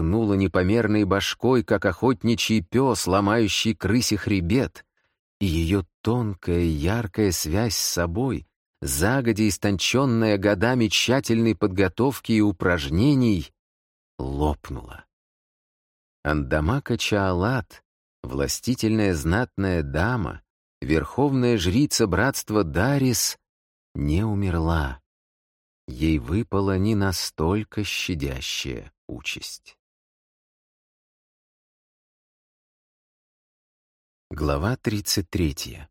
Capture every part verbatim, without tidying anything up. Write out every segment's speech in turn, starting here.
тряхнула непомерной башкой, как охотничий пес, ломающий крысе хребет, и ее тонкая яркая связь с собой, загодя истонченная годами тщательной подготовки и упражнений, лопнула. Андамака Чаалат, властительная знатная дама, верховная жрица братства Дарис, не умерла. Ей выпала не настолько щадящая участь. Глава тридцать третья.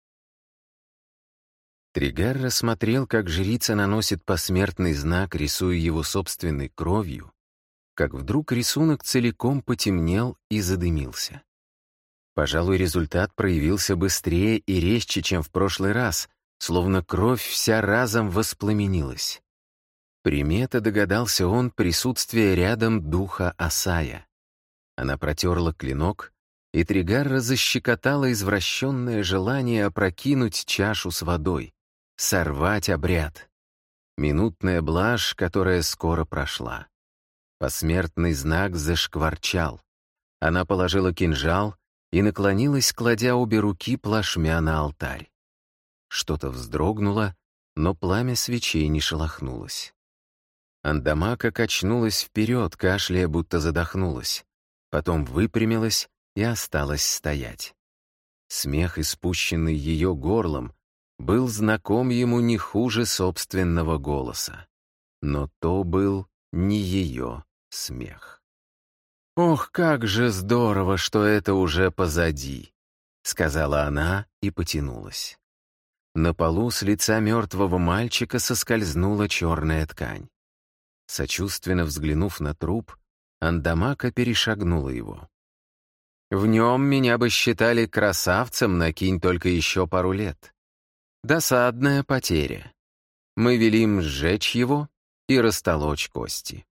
Тригарра смотрел, как жрица наносит посмертный знак, рисуя его собственной кровью, как вдруг рисунок целиком потемнел и задымился. Пожалуй, результат проявился быстрее и резче, чем в прошлый раз, словно кровь вся разом воспламенилась. Примета, догадался он, присутствие рядом духа Асая. Она протерла клинок, и Тригарра защекотала извращенное желание опрокинуть чашу с водой, сорвать обряд. Минутная блажь, которая скоро прошла. Посмертный знак зашкварчал. Она положила кинжал и наклонилась, кладя обе руки плашмя на алтарь. Что-то вздрогнуло, но пламя свечей не шелохнулось. Андамака качнулась вперед, кашляя, будто задохнулась. Потом выпрямилась и осталась стоять. Смех, испущенный ее горлом, был знаком ему не хуже собственного голоса. Но то был не ее смех. «Ох, как же здорово, что это уже позади!» — сказала она и потянулась. На полу с лица мертвого мальчика соскользнула черная ткань. Сочувственно взглянув на труп, Андамака перешагнула его. «В нем меня бы считали красавцем, накинь только еще пару лет. Досадная потеря. Мы велим сжечь его и растолочь кости».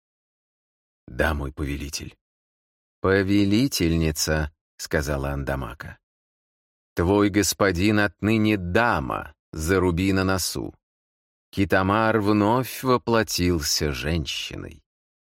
«Да, мой повелитель». «Повелительница», — сказала Андамака. «Твой господин отныне дама, заруби на носу. Китамар вновь воплотился женщиной».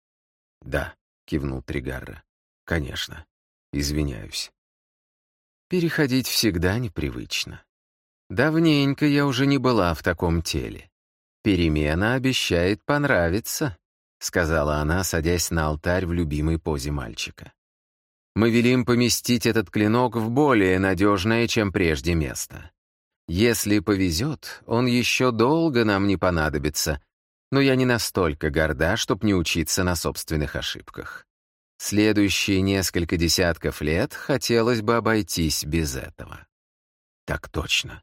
«Да», — кивнул Тригарра, — «конечно, извиняюсь». «Переходить всегда непривычно. Давненько я уже не была в таком теле. Перемена обещает понравиться», — сказала она, садясь на алтарь в любимой позе мальчика. «Мы велим поместить этот клинок в более надежное, чем прежде, место. Если повезет, он еще долго нам не понадобится, но я не настолько горда, чтоб не учиться на собственных ошибках. Следующие несколько десятков лет хотелось бы обойтись без этого». «Так точно».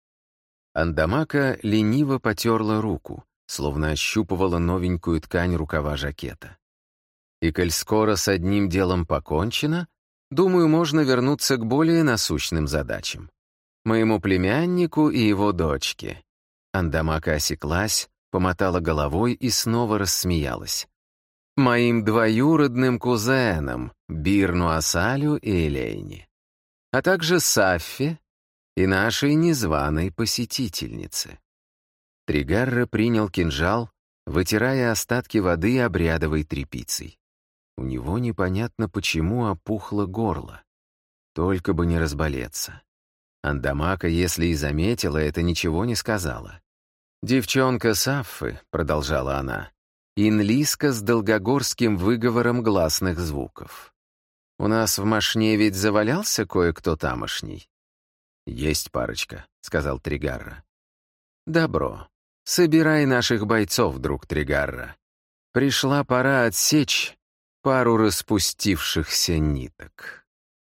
Андамака лениво потерла руку, словно ощупывала новенькую ткань рукава жакета. «И коль скоро с одним делом покончено, думаю, можно вернуться к более насущным задачам. Моему племяннику и его дочке». Андамака осеклась, помотала головой и снова рассмеялась. «Моим двоюродным кузенам, Бирну Асалю и Элейне, а также Саффе и нашей незваной посетительнице». Тригарра принял кинжал, вытирая остатки воды обрядовой тряпицей. У него непонятно почему опухло горло. Только бы не разболеться. Андамака, если и заметила, это ничего не сказала. «Девчонка Саффы», — продолжала она, — «инлиска с долгогорским выговором гласных звуков. У нас в Машне ведь завалялся кое-кто тамошний?» «Есть парочка», — сказал Тригарра. «Добро. Собирай наших бойцов, друг Тригарра. Пришла пора отсечь пару распустившихся ниток».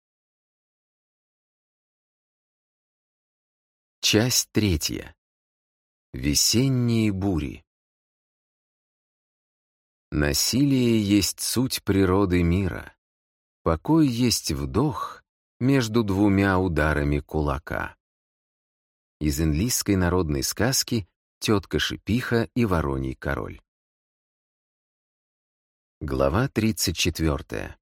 Часть третья. Весенние бури. Насилие есть суть природы мира. Покой есть вдох между двумя ударами кулака. Из инлисской народной сказки «Тетка Шипиха и Вороний король». Глава тридцать четвертая.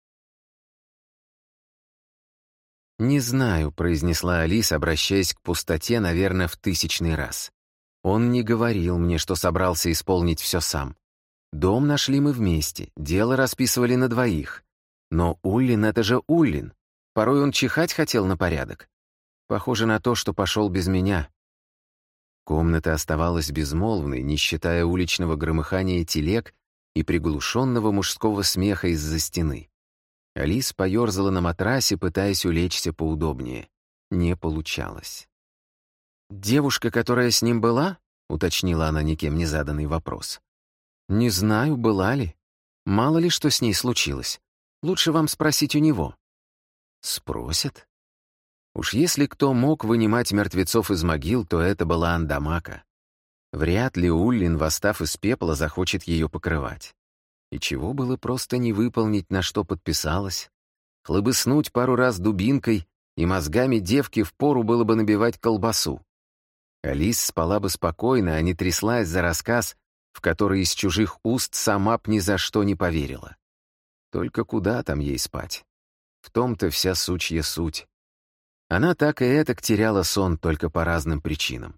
«Не знаю», — произнесла Алис, обращаясь к пустоте, наверное, в тысячный раз. «Он не говорил мне, что собрался исполнить все сам. Дом нашли мы вместе, дело расписывали на двоих, Но Уллин — это же Уллин. Порой он чихать хотел на порядок. Похоже на то, что пошел без меня. Комната оставалась безмолвной, не считая уличного громыхания телег и приглушенного мужского смеха из-за стены. Алис поерзала на матрасе, пытаясь улечься поудобнее. Не получалось. «Девушка, которая с ним была?» — уточнила она никем не заданный вопрос. «Не знаю, была ли. Мало ли, что с ней случилось. Лучше вам спросить у него». «Спросят?» Уж если кто мог вынимать мертвецов из могил, то это была Андамака. Вряд ли Уллин, восстав из пепла, захочет ее покрывать. И чего было просто не выполнить, на что подписалась? Хлобыснуть пару раз дубинкой, и мозгами девки впору было бы набивать колбасу. Алис спала бы спокойно, а не тряслась за рассказ, в который из чужих уст сама б ни за что не поверила. Только куда там ей спать? В том-то вся сучья суть. Она так и этак теряла сон только по разным причинам.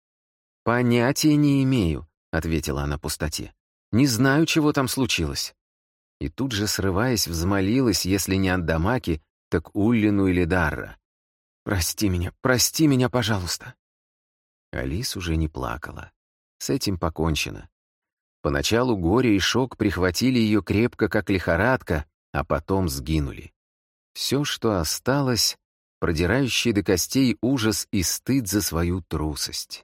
«Понятия не имею», — ответила она пустоте. «Не знаю, чего там случилось». И тут же, срываясь, взмолилась, если не Андамаки, так Уллину или Дарра. «Прости меня, прости меня, пожалуйста». Алис уже не плакала. С этим покончено. Поначалу горе и шок прихватили ее крепко, как лихорадка, а потом сгинули. Все, что осталось, продирающий до костей ужас и стыд за свою трусость.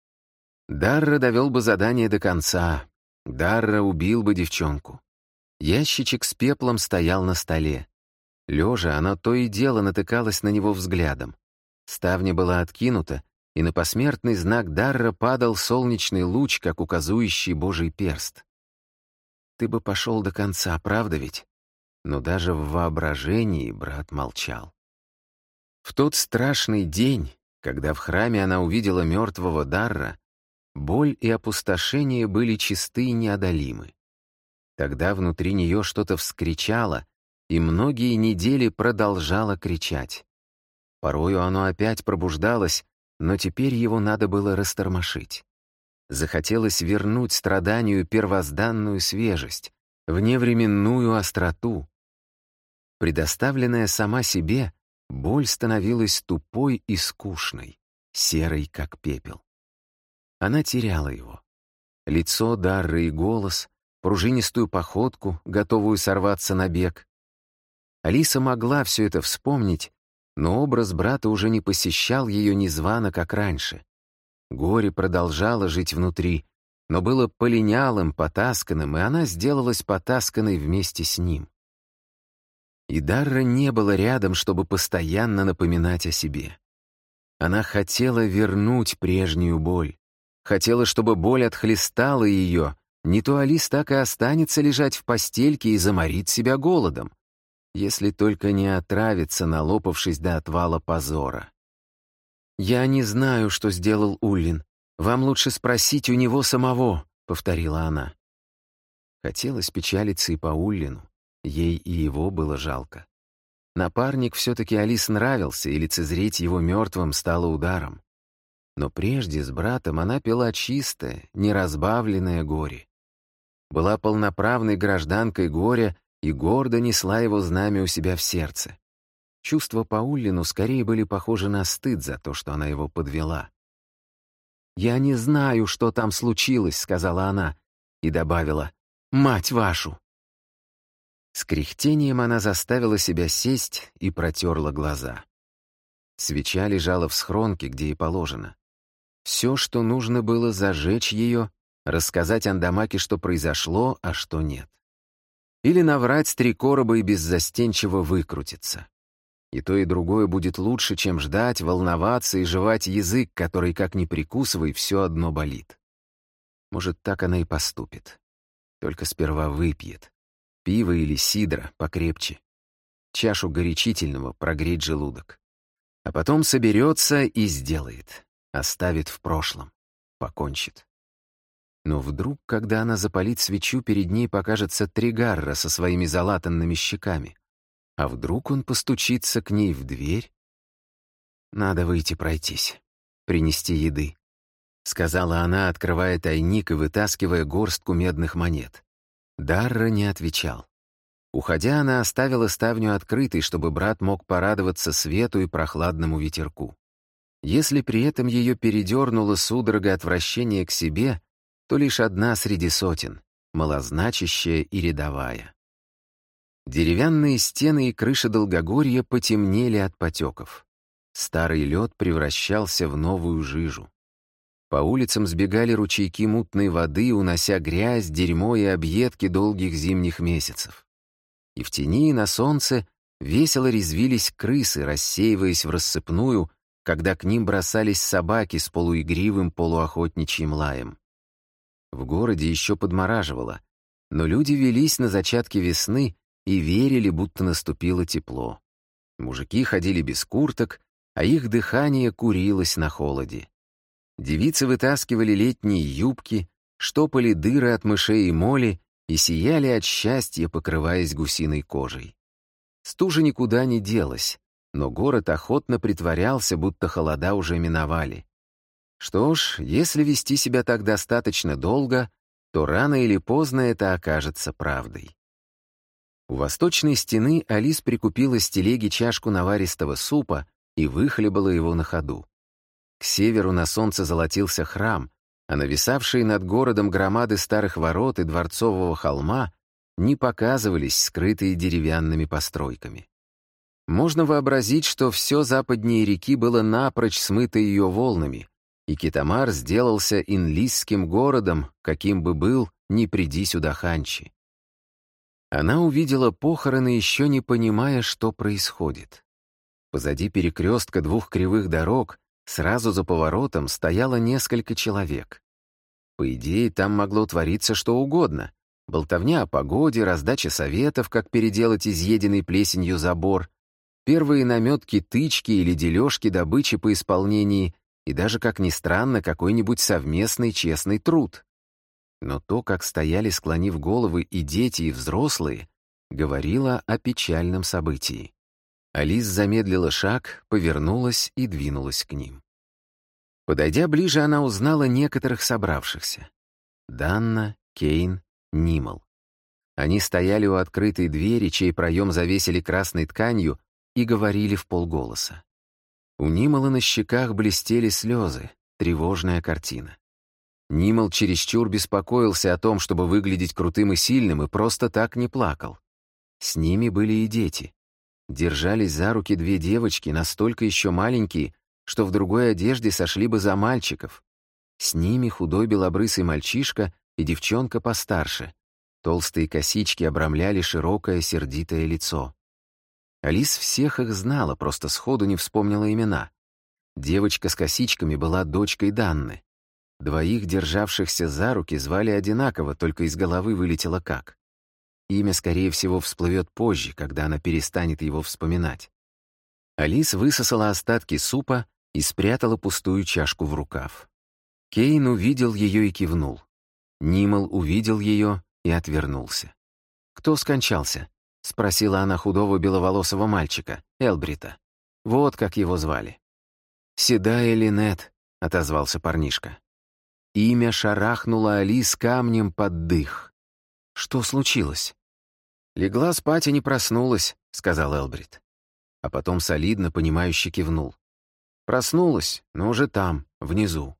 Дарра довел бы задание до конца. Дарра убил бы девчонку. Ящичек с пеплом стоял на столе. Лежа, она то и дело натыкалась на него взглядом. Ставня была откинута, и на посмертный знак Дарра падал солнечный луч, как указующий Божий перст. «Ты бы пошел до конца, правда ведь?» Но даже в воображении брат молчал. В тот страшный день, когда в храме она увидела мертвого Дарра, боль и опустошение были чисты и неодолимы. Тогда внутри нее что-то вскричало, и многие недели продолжало кричать. Порою оно опять пробуждалось, но теперь его надо было растормошить. Захотелось вернуть страданию первозданную свежесть, вневременную остроту. Предоставленная сама себе, боль становилась тупой и скучной, серой, как пепел. Она теряла его. Лицо Дарры и голос, пружинистую походку, готовую сорваться на бег. Алиса могла все это вспомнить, но образ брата уже не посещал ее незвано, как раньше. Горе продолжало жить внутри, но было полинялым, потасканным, и она сделалась потасканной вместе с ним. И Дарра не было рядом, чтобы постоянно напоминать о себе. Она хотела вернуть прежнюю боль. Хотела, чтобы боль отхлестала ее, не то Алис так и останется лежать в постельке и заморит себя голодом, если только не отравится, налопавшись до отвала позора. «Я не знаю, что сделал Уллин. Вам лучше спросить у него самого», — повторила она. Хотелось печалиться и по Уллину. Ей и его было жалко. Напарник все-таки Алис нравился, и лицезреть его мертвым стало ударом. Но прежде с братом она пила чистое, неразбавленное горе. Была полноправной гражданкой горя и гордо несла его знамя у себя в сердце. Чувства по Уллину скорее были похожи на стыд за то, что она его подвела. «Я не знаю, что там случилось», — сказала она, и добавила: «Мать вашу!» С кряхтением она заставила себя сесть и протерла глаза. Свеча лежала в схронке, где и положено. Все, что нужно было, зажечь ее, рассказать Андамаке, что произошло, а что нет. Или наврать три короба и беззастенчиво выкрутиться. И то, и другое будет лучше, чем ждать, волноваться и жевать язык, который, как ни прикусывай, все одно болит. Может, так она и поступит. Только сперва выпьет. Пиво или сидра покрепче. Чашу горячительного прогреть желудок. А потом соберется и сделает. Оставит в прошлом. Покончит. Но вдруг, когда она запалит свечу, перед ней покажется Тригарра со своими залатанными щеками. А вдруг он постучится к ней в дверь? «Надо выйти пройтись, принести еды», — сказала она, открывая тайник и вытаскивая горстку медных монет. Дарра не отвечал. Уходя, она оставила ставню открытой, чтобы брат мог порадоваться свету и прохладному ветерку. Если при этом ее передернуло судорога отвращения к себе, то лишь одна среди сотен, малозначащая и рядовая. Деревянные стены и крыша Долгогорья потемнели от потеков. Старый лед превращался в новую жижу. По улицам сбегали ручейки мутной воды, унося грязь, дерьмо и объедки долгих зимних месяцев. И в тени, и на солнце весело резвились крысы, рассеиваясь в рассыпную, когда к ним бросались собаки с полуигривым полуохотничьим лаем. В городе еще подмораживало, но люди велись на зачатки весны и верили, будто наступило тепло. Мужики ходили без курток, а их дыхание курилось на холоде. Девицы вытаскивали летние юбки, штопали дыры от мышей и моли и сияли от счастья, покрываясь гусиной кожей. Стужа никуда не делась, но город охотно притворялся, будто холода уже миновали. Что ж, если вести себя так достаточно долго, то рано или поздно это окажется правдой. У восточной стены Алис прикупила с телеги чашку наваристого супа и выхлебала его на ходу. К северу на солнце золотился храм, а нависавшие над городом громады старых ворот и дворцового холма не показывались, скрытые деревянными постройками. Можно вообразить, что все западнее реки было напрочь смыто ее волнами, и Китамар сделался инлисским городом, каким бы был, не приди сюда Ханчи. Она увидела похороны, еще не понимая, что происходит. Позади перекрестка двух кривых дорог, сразу за поворотом, стояло несколько человек. По идее, там могло твориться что угодно. Болтовня о погоде, раздача советов, как переделать изъеденный плесенью забор, первые наметки тычки или дележки добычи по исполнении и даже, как ни странно, какой-нибудь совместный честный труд. Но то, как стояли, склонив головы, и дети, и взрослые, говорило о печальном событии. Алис замедлила шаг, повернулась и двинулась к ним. Подойдя ближе, она узнала некоторых собравшихся. Данна, Кейн, Нимал. Они стояли у открытой двери, чей проем завесили красной тканью, и говорили вполголоса. У Нимала на щеках блестели слезы, тревожная картина. Нимал чересчур беспокоился о том, чтобы выглядеть крутым и сильным, и просто так не плакал. С ними были и дети. Держались за руки две девочки, настолько еще маленькие, что в другой одежде сошли бы за мальчиков. С ними худой белобрысый мальчишка и девчонка постарше. Толстые косички обрамляли широкое сердитое лицо. Алис всех их знала, просто сходу не вспомнила имена. Девочка с косичками была дочкой Данны. Двоих, державшихся за руки, звали одинаково, только из головы вылетело как. Имя, скорее всего, всплывет позже, когда она перестанет его вспоминать. Алис высосала остатки супа и спрятала пустую чашку в рукав. Кейн увидел ее и кивнул. Нимал увидел ее и отвернулся. «Кто скончался?» — спросила она худого беловолосого мальчика, Элбрита. Вот как его звали. «Седая Линет», — отозвался парнишка. Имя шарахнуло Алис камнем под дых. Что случилось? «Легла спать и не проснулась», — сказал Элбрит. А потом солидно, понимающе кивнул. «Проснулась, но уже там, внизу».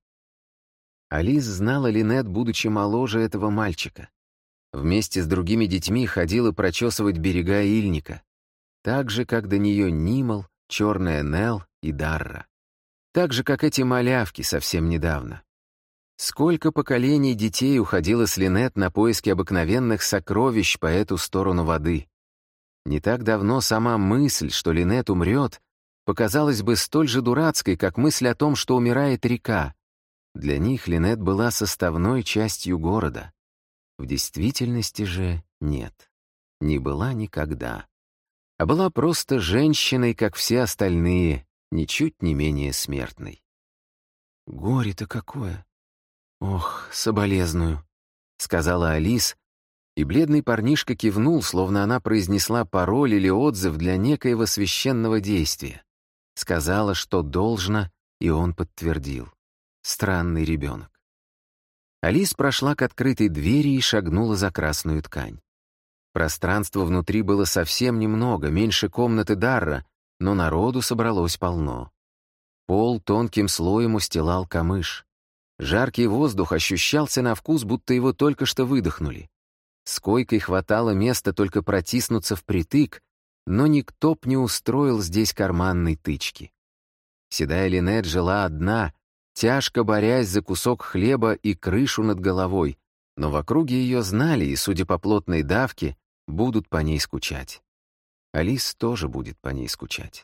Алис знала Линет, будучи моложе этого мальчика. Вместе с другими детьми ходила прочесывать берега Ильника. Так же, как до нее Нимал, черная Нел и Дарра. Так же, как эти малявки совсем недавно. Сколько поколений детей уходило с Линет на поиски обыкновенных сокровищ по эту сторону воды. Не так давно сама мысль, что Линет умрет, показалась бы столь же дурацкой, как мысль о том, что умирает река. Для них Линет была составной частью города. В действительности же нет. Не была никогда. А была просто женщиной, как все остальные, ничуть не менее смертной. «Горе-то какое! Ох, соболезную!» — сказала Алис, и бледный парнишка кивнул, словно она произнесла пароль или отзыв для некоего священного действия. Сказала, что должно, и он подтвердил. Странный ребенок. Алис прошла к открытой двери и шагнула за красную ткань. Пространства внутри было совсем немного, меньше комнаты Дарра, но народу собралось полно. Пол тонким слоем устилал камыш. Жаркий воздух ощущался на вкус, будто его только что выдохнули. С койкой хватало места только протиснуться впритык, но никто б не устроил здесь карманной тычки. Седая Линет жила одна, тяжко борясь за кусок хлеба и крышу над головой, но в округе ее знали и, судя по плотной давке, будут по ней скучать. Алис тоже будет по ней скучать.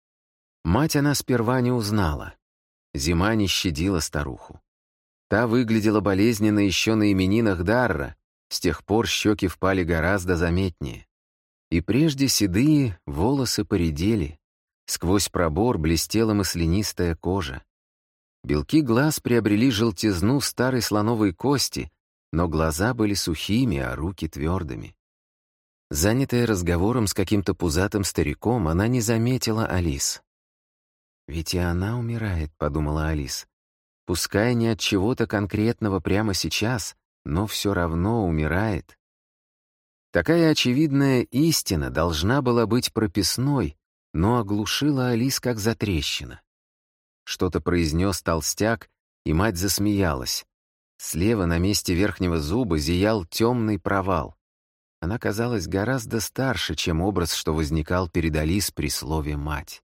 Мать она сперва не узнала. Зима не щадила старуху. Та выглядела болезненно еще на именинах Дарра, с тех пор щеки впали гораздо заметнее. И прежде седые волосы поредели, сквозь пробор блестела маслянистая кожа. Белки глаз приобрели желтизну старой слоновой кости, но глаза были сухими, а руки твердыми. Занятая разговором с каким-то пузатым стариком, она не заметила Алис. «Ведь и она умирает», — подумала Алис. «Пускай не от чего-то конкретного прямо сейчас, но все равно умирает». Такая очевидная истина должна была быть прописной, но оглушила Алис как затрещина. Что-то произнес толстяк, и мать засмеялась. Слева на месте верхнего зуба зиял темный провал. Она казалась гораздо старше, чем образ, что возникал перед Алис при слове «мать».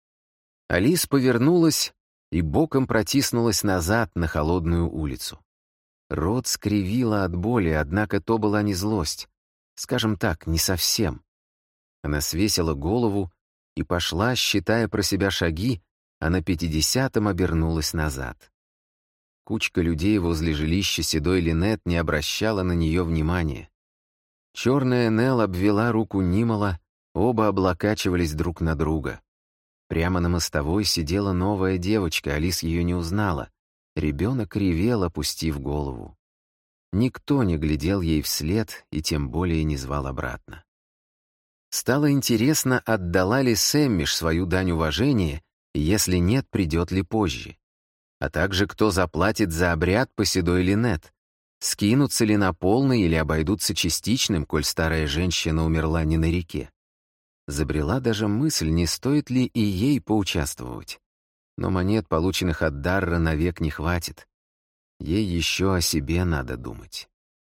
Алис повернулась и боком протиснулась назад на холодную улицу. Рот скривила от боли, однако то была не злость. Скажем так, не совсем. Она свесила голову и пошла, считая про себя шаги, а на пятидесятом обернулась назад. Кучка людей возле жилища седой Линет не обращала на нее внимания. Черная Нелл обвела руку Нимала, оба облокачивались друг на друга. Прямо на мостовой сидела новая девочка, Алис ее не узнала. Ребенок ревел, опустив голову. Никто не глядел ей вслед и тем более не звал обратно. Стало интересно, отдала ли Сэммиш свою дань уважения, и если нет, придет ли позже. А также, кто заплатит за обряд по седой Линет. Скинутся ли на полный или обойдутся частичным, коль старая женщина умерла не на реке. Забрела даже мысль, не стоит ли и ей поучаствовать. Но монет, полученных от Дарра, навек не хватит. Ей еще о себе надо думать.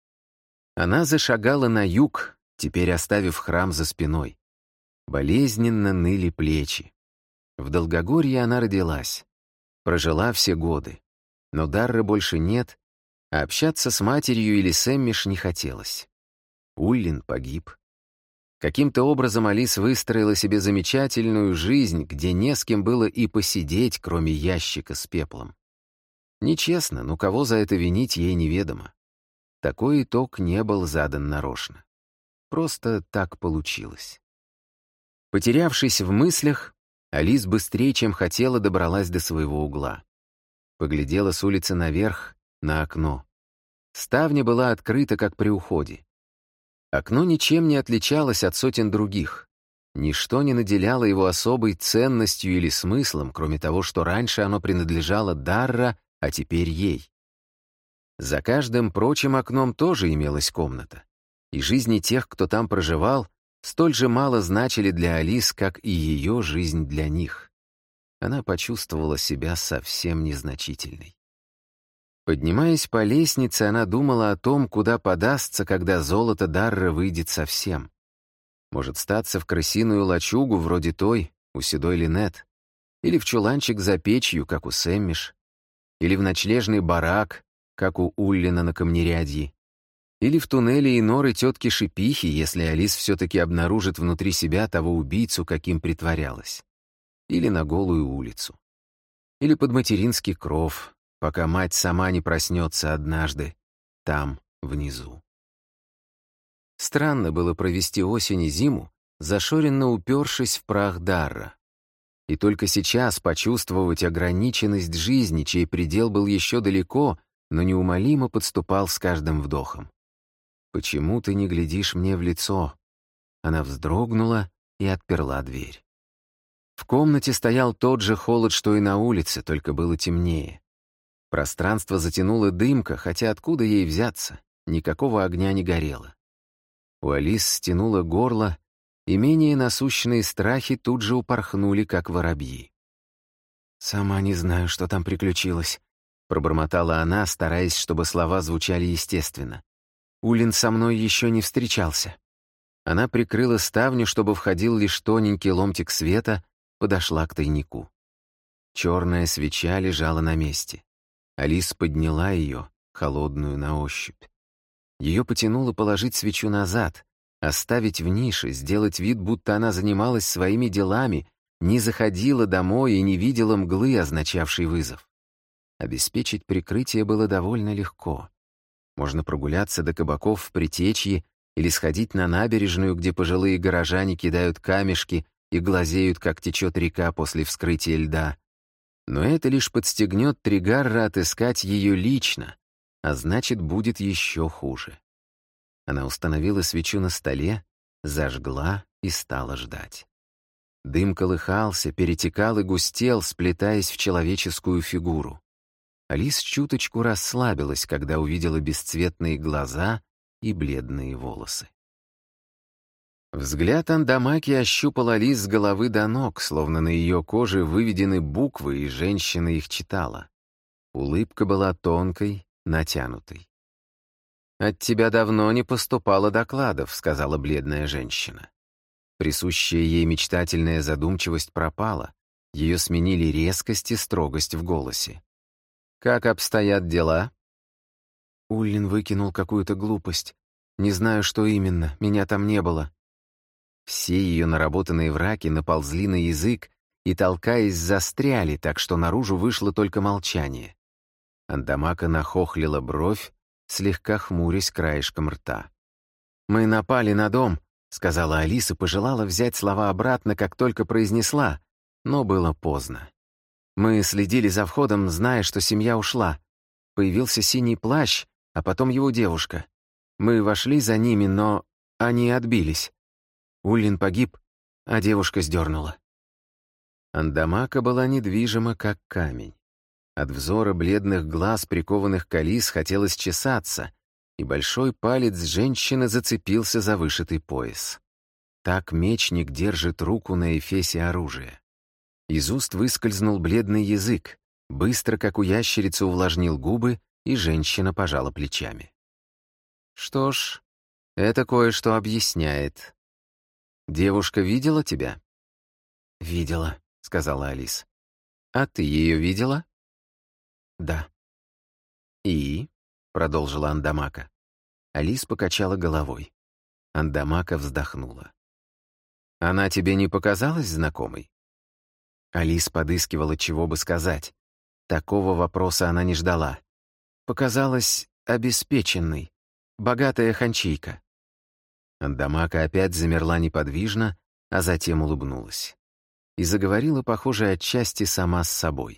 Она зашагала на юг, теперь оставив храм за спиной. Болезненно ныли плечи. В Долгогорье она родилась. Прожила все годы. Но Дарры больше нет, а общаться с матерью или Сэммиш не хотелось. Уллин погиб. Каким-то образом Алис выстроила себе замечательную жизнь, где не с кем было и посидеть, кроме ящика с пеплом. Нечестно, но кого за это винить, ей неведомо. Такой итог не был задан нарочно. Просто так получилось. Потерявшись в мыслях, Алис быстрее, чем хотела, добралась до своего угла. Поглядела с улицы наверх, на окно. Ставня была открыта, как при уходе. Окно ничем не отличалось от сотен других. Ничто не наделяло его особой ценностью или смыслом, кроме того, что раньше оно принадлежало Дарра, а теперь ей. За каждым прочим окном тоже имелась комната, и жизни тех, кто там проживал, столь же мало значили для Алис, как и ее жизнь для них. Она почувствовала себя совсем незначительной. Поднимаясь по лестнице, она думала о том, куда подастся, когда золото Дарра выйдет совсем. Может, статься в крысиную лачугу, вроде той, у седой Линет, или в чуланчик за печью, как у Сэммиш, или в ночлежный барак, как у Уллина на Камнерядье, или в туннеле и норы тетки Шипихи, если Алис все-таки обнаружит внутри себя того убийцу, каким притворялась, или на голую улицу, или под материнский кров, пока мать сама не проснется однажды там, внизу. Странно было провести осень и зиму, зашоренно упершись в прах Дарра. И только сейчас почувствовать ограниченность жизни, чей предел был еще далеко, но неумолимо подступал с каждым вдохом. «Почему ты не глядишь мне в лицо?» Она вздрогнула и отперла дверь. В комнате стоял тот же холод, что и на улице, только было темнее. Пространство затянуло дымка, хотя откуда ей взяться? Никакого огня не горело. У Алис стянуло горло, и менее насущные страхи тут же упорхнули, как воробьи. «Сама не знаю, что там приключилось», — пробормотала она, стараясь, чтобы слова звучали естественно. «Улин со мной еще не встречался». Она прикрыла ставню, чтобы входил лишь тоненький ломтик света, подошла к тайнику. Черная свеча лежала на месте. Алис подняла ее, холодную на ощупь. Ее потянуло положить свечу назад, оставить в нише, сделать вид, будто она занималась своими делами, не заходила домой и не видела мглы, означавшей вызов. Обеспечить прикрытие было довольно легко. Можно прогуляться до кабаков в Притечье или сходить на набережную, где пожилые горожане кидают камешки и глазеют, как течет река после вскрытия льда. Но это лишь подстегнет Тригарра отыскать ее лично, а значит, будет еще хуже. Она установила свечу на столе, зажгла и стала ждать. Дым колыхался, перетекал и густел, сплетаясь в человеческую фигуру. Алис чуточку расслабилась, когда увидела бесцветные глаза и бледные волосы. Взгляд Андамаки ощупал Алис с головы до ног, словно на ее коже выведены буквы, и женщина их читала. Улыбка была тонкой, натянутой. «От тебя давно не поступало докладов», — сказала бледная женщина. Присущая ей мечтательная задумчивость пропала, ее сменили резкость и строгость в голосе. «Как обстоят дела?» Уллин выкинул какую-то глупость. «Не знаю, что именно, меня там не было». Все ее наработанные враки наползли на язык и, толкаясь, застряли, так что наружу вышло только молчание. Андамака нахохлила бровь, слегка хмурясь краешком рта. «Мы напали на дом», — сказала Алиса, пожелала взять слова обратно, как только произнесла, но было поздно. «Мы следили за входом, зная, что семья ушла. Появился синий плащ, а потом его девушка. Мы вошли за ними, но они отбились. Уллин погиб, а девушка сдернула». Андамака была недвижима, как камень. От взора бледных глаз, прикованных к Алис, хотелось чесаться, и большой палец женщины зацепился за вышитый пояс. Так мечник держит руку на эфесе оружия. Из уст выскользнул бледный язык, быстро, как у ящерицы, увлажнил губы, и женщина пожала плечами. «Что ж, это кое-что объясняет. Девушка видела тебя?» «Видела», — сказала Алис. «А ты ее видела?» «Да». «И?» — продолжила Андамака. Алис покачала головой. Андамака вздохнула. «Она тебе не показалась знакомой?» Алис подыскивала, чего бы сказать. Такого вопроса она не ждала. Показалась обеспеченной, богатая ханчийка. Андамака опять замерла неподвижно, а затем улыбнулась. И заговорила, похоже, отчасти сама с собой.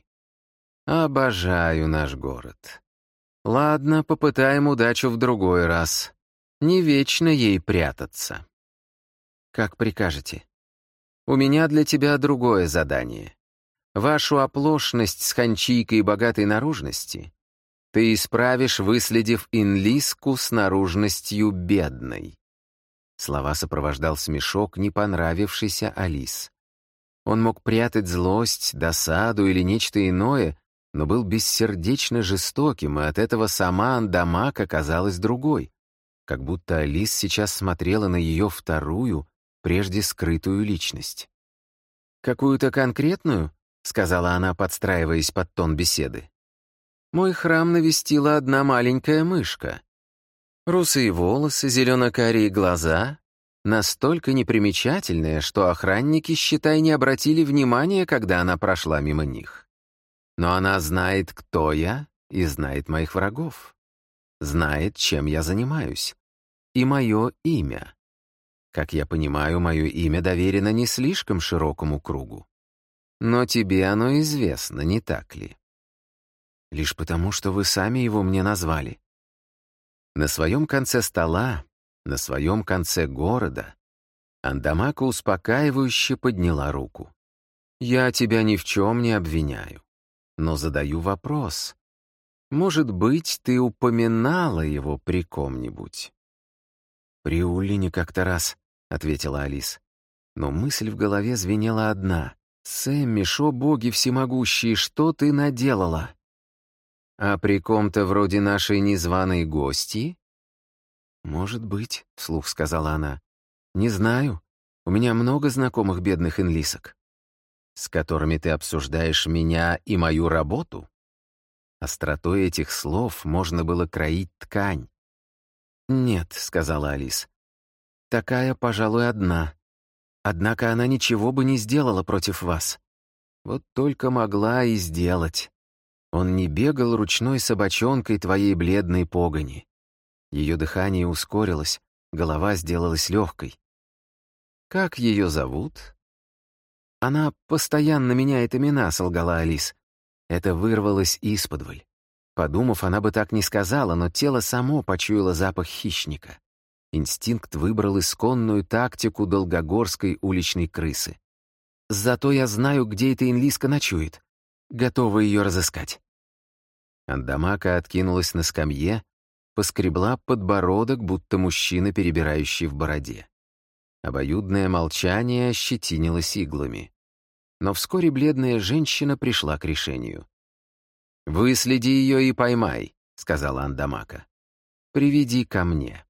«Обожаю наш город. Ладно, попытаем удачу в другой раз. Не вечно ей прятаться». «Как прикажете. У меня для тебя другое задание. Вашу оплошность с ханчийкой богатой наружности ты исправишь, выследив Инлиску с наружностью бедной». Слова сопровождал смешок, не понравившийся Алис. Он мог прятать злость, досаду или нечто иное, но был бессердечно жестоким, и от этого сама Андамака казалась другой, как будто Алис сейчас смотрела на ее вторую, прежде скрытую личность. «Какую-то конкретную?» — сказала она, подстраиваясь под тон беседы. «Мой храм навестила одна маленькая мышка. Русые волосы, зелено-карие глаза, настолько непримечательные, что охранники, считай, не обратили внимания, когда она прошла мимо них. Но она знает, кто я, и знает моих врагов. Знает, чем я занимаюсь. И мое имя. Как я понимаю, мое имя доверено не слишком широкому кругу. Но тебе оно известно, не так ли? Лишь потому, что вы сами его мне назвали. На своем конце стола, на своем конце города, Андамака успокаивающе подняла руку. «Я тебя ни в чем не обвиняю, но задаю вопрос. Может быть, ты упоминала его при ком-нибудь?» «При Улине как-то раз», — ответила Алис. Но мысль в голове звенела одна. «Сэмми, шо боги всемогущие, что ты наделала?» «А при ком-то вроде нашей незваной гости?» «Может быть», — вслух сказала она. «Не знаю. У меня много знакомых бедных инлисок». «С которыми ты обсуждаешь меня и мою работу?» Остротой этих слов можно было кроить ткань. «Нет», — сказала Алис. «Такая, пожалуй, одна. Однако она ничего бы не сделала против вас. Вот только могла и сделать. Он не бегал ручной собачонкой твоей бледной погони». Ее дыхание ускорилось, голова сделалась легкой. «Как ее зовут?» «Она постоянно меняет имена», — солгала Алис. Это вырвалось исподволь. Подумав, она бы так не сказала, но тело само почуяло запах хищника. Инстинкт выбрал исконную тактику долгогорской уличной крысы. «Зато я знаю, где эта инлиска ночует. Готова ее разыскать». Андамака откинулась на скамье, поскребла подбородок, будто мужчина, перебирающий в бороде. Обоюдное молчание ощетинилось иглами. Но вскоре бледная женщина пришла к решению. «Выследи ее и поймай», — сказала Андамака. «Приведи ко мне».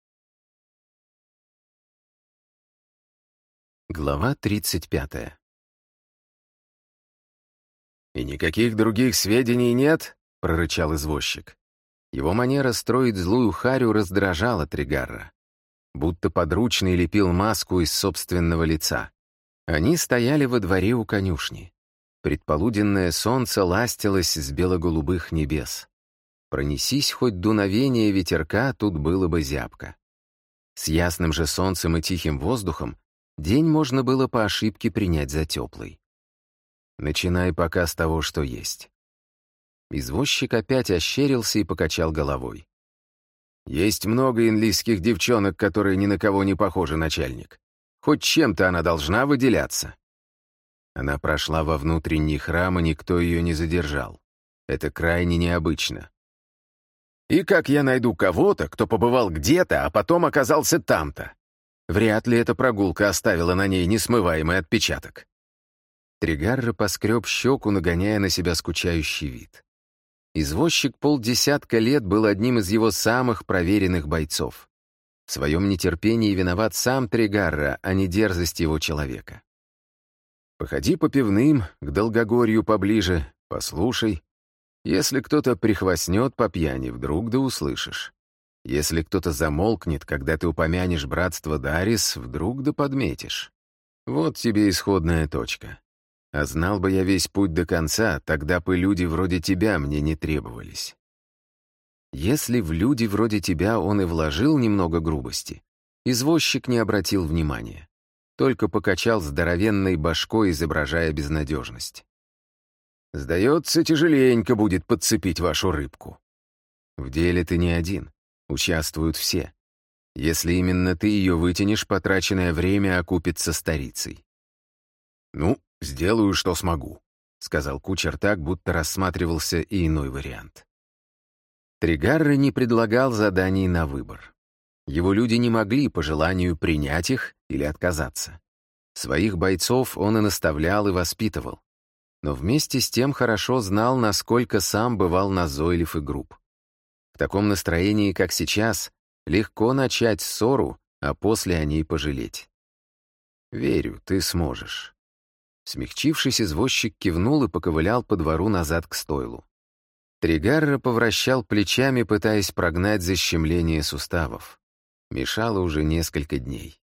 Глава тридцать пятая. «И никаких других сведений нет?» — прорычал извозчик. Его манера строить злую харю раздражала Тригарра. Будто подручный лепил маску из собственного лица. Они стояли во дворе у конюшни. Предполуденное солнце ластилось с бело-голубых небес. Пронесись хоть дуновение ветерка, тут было бы зябко. С ясным же солнцем и тихим воздухом день можно было по ошибке принять за теплый. Начинай пока с того, что есть. Извозчик опять ощерился и покачал головой. Есть много инлисских девчонок, которые ни на кого не похожи, начальник. Хоть чем-то она должна выделяться. Она прошла во внутренний храм, и никто ее не задержал. Это крайне необычно. И как я найду кого-то, кто побывал где-то, а потом оказался там-то? Вряд ли эта прогулка оставила на ней несмываемый отпечаток. Тригарра поскреб щеку, нагоняя на себя скучающий вид. Извозчик полдесятка лет был одним из его самых проверенных бойцов. В своем нетерпении виноват сам Тригарра, а не дерзость его человека. Походи по пивным, к Долгогорью поближе, послушай. Если кто-то прихвастнет по пьяни, вдруг да услышишь. Если кто-то замолкнет, когда ты упомянешь братство Дарис, вдруг да подметишь. Вот тебе исходная точка. А знал бы я весь путь до конца, тогда бы люди вроде тебя мне не требовались. Если в люди вроде тебя он и вложил немного грубости, извозчик не обратил внимания, только покачал здоровенной башкой, изображая безнадежность. «Сдается, тяжеленько будет подцепить вашу рыбку. В деле ты не один, участвуют все. Если именно ты ее вытянешь, потраченное время окупится старицей». «Ну, сделаю, что смогу», — сказал кучер так, будто рассматривался и иной вариант. Тригарра не предлагал заданий на выбор. Его люди не могли по желанию принять их или отказаться. Своих бойцов он и наставлял, и воспитывал. Но вместе с тем хорошо знал, насколько сам бывал назойлив и груб. В таком настроении, как сейчас, легко начать ссору, а после о ней пожалеть. «Верю, ты сможешь». Смягчившись, извозчик кивнул и поковылял по двору назад к стойлу. Тригарра повращал плечами, пытаясь прогнать защемление суставов. Мешало уже несколько дней.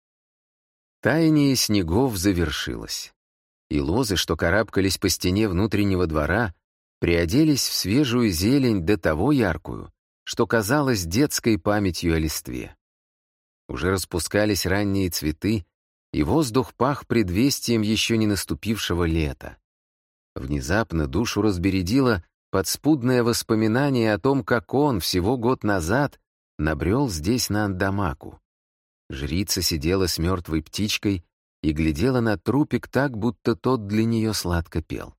Таяние снегов завершилось. И лозы, что карабкались по стене внутреннего двора, приоделись в свежую зелень до того яркую, что казалось детской памятью о листве. Уже распускались ранние цветы, и воздух пах предвестием еще не наступившего лета. Внезапно душу разбередило подспудное воспоминание о том, как он всего год назад набрел здесь на Андамаку. Жрица сидела с мертвой птичкой и глядела на трупик так, будто тот для нее сладко пел.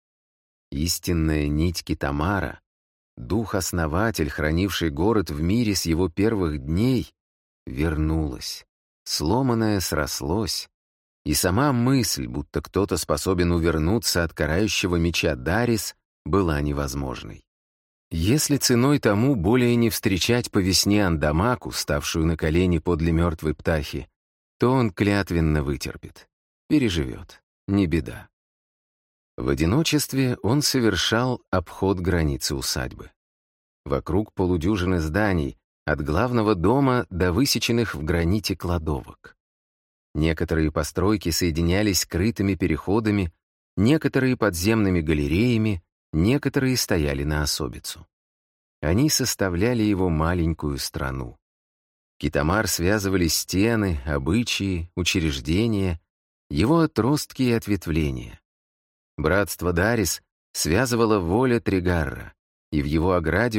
Истинная нить Китамара, дух-основатель, хранивший город в мире с его первых дней, вернулось. Сломанное срослось. И сама мысль, будто кто-то способен увернуться от карающего меча Дарис, была невозможной. Если ценой тому более не встречать по весне Андамаку, ставшую на колени подле мертвой птахи, то он клятвенно вытерпит. Переживет. Не беда. В одиночестве он совершал обход границы усадьбы. Вокруг полудюжины зданий, от главного дома до высеченных в граните кладовок. Некоторые постройки соединялись скрытыми переходами, некоторые подземными галереями, некоторые стояли на особицу. Они составляли его маленькую страну. Китамар связывали стены, обычаи, учреждения, его отростки и ответвления. Братство Дарис связывало воля Тригарра, и в его ограде